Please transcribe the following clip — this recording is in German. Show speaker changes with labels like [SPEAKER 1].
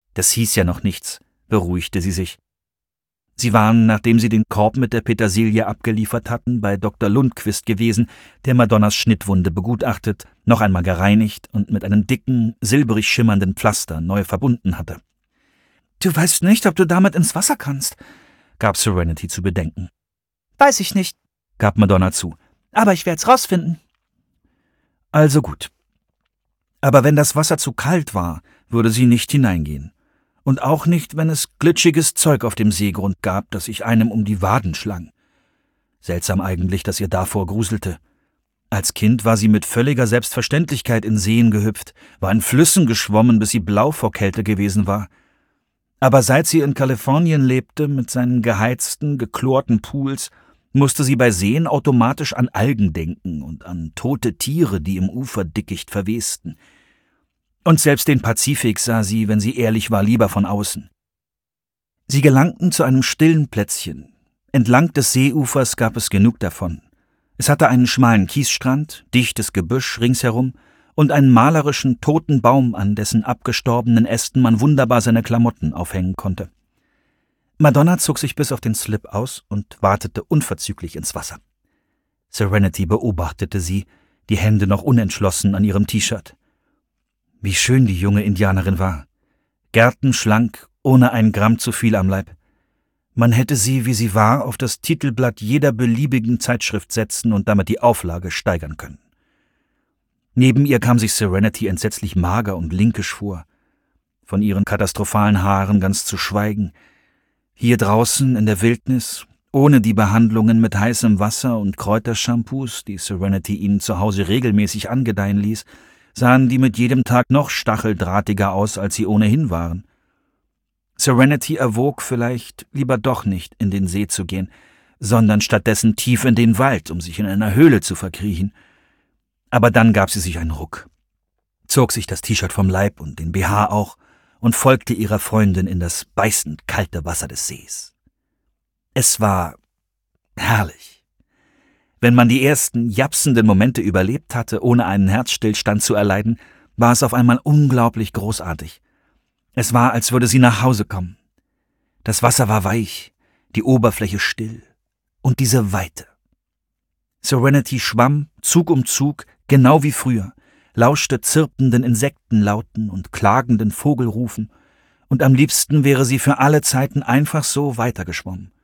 [SPEAKER 1] Das hieß ja noch nichts, beruhigte sie sich. Sie waren, nachdem sie den Korb mit der Petersilie abgeliefert hatten, bei Dr. Lundquist gewesen, der Madonnas Schnittwunde begutachtet, noch einmal gereinigt und mit einem dicken, silberig schimmernden Pflaster neu verbunden hatte. »Du weißt nicht, ob du damit ins Wasser kannst«, gab Serenity zu bedenken. »Weiß ich nicht«, gab Madonna zu, »aber ich werd's rausfinden.« Also gut. Aber wenn das Wasser zu kalt war, würde sie nicht hineingehen. Und auch nicht, wenn es glitschiges Zeug auf dem Seegrund gab, das sich einem um die Waden schlang. Seltsam eigentlich, dass ihr davor gruselte. Als Kind war sie mit völliger Selbstverständlichkeit in Seen gehüpft, war in Flüssen geschwommen, bis sie blau vor Kälte gewesen war. Aber seit sie in Kalifornien lebte, mit seinen geheizten, geklorten Pools, musste sie bei Seen automatisch an Algen denken und an tote Tiere, die im Uferdickicht verwesten. Und selbst den Pazifik sah sie, wenn sie ehrlich war, lieber von außen. Sie gelangten zu einem stillen Plätzchen. Entlang des Seeufers gab es genug davon. Es hatte einen schmalen Kiesstrand, dichtes Gebüsch ringsherum und einen malerischen, toten Baum, an dessen abgestorbenen Ästen man wunderbar seine Klamotten aufhängen konnte. Madonna zog sich bis auf den Slip aus und watete unverzüglich ins Wasser. Serenity beobachtete sie, die Hände noch unentschlossen an ihrem T-Shirt. Wie schön die junge Indianerin war. Gärtenschlank, ohne ein Gramm zu viel am Leib. Man hätte sie, wie sie war, auf das Titelblatt jeder beliebigen Zeitschrift setzen und damit die Auflage steigern können. Neben ihr kam sich Serenity entsetzlich mager und linkisch vor. Von ihren katastrophalen Haaren ganz zu schweigen. Hier draußen in der Wildnis, ohne die Behandlungen mit heißem Wasser und Kräutershampoos, die Serenity ihnen zu Hause regelmäßig angedeihen ließ, sahen die mit jedem Tag noch stacheldrahtiger aus, als sie ohnehin waren. Serenity erwog vielleicht, lieber doch nicht in den See zu gehen, sondern stattdessen tief in den Wald, um sich in einer Höhle zu verkriechen. Aber dann gab sie sich einen Ruck, zog sich das T-Shirt vom Leib und den BH auch und folgte ihrer Freundin in das beißend kalte Wasser des Sees. Es war herrlich. Wenn man die ersten japsenden Momente überlebt hatte, ohne einen Herzstillstand zu erleiden, war es auf einmal unglaublich großartig. Es war, als würde sie nach Hause kommen. Das Wasser war weich, die Oberfläche still und diese Weite. Serenity schwamm Zug um Zug, genau wie früher, lauschte zirpenden Insektenlauten und klagenden Vogelrufen, und am liebsten wäre sie für alle Zeiten einfach so weitergeschwommen.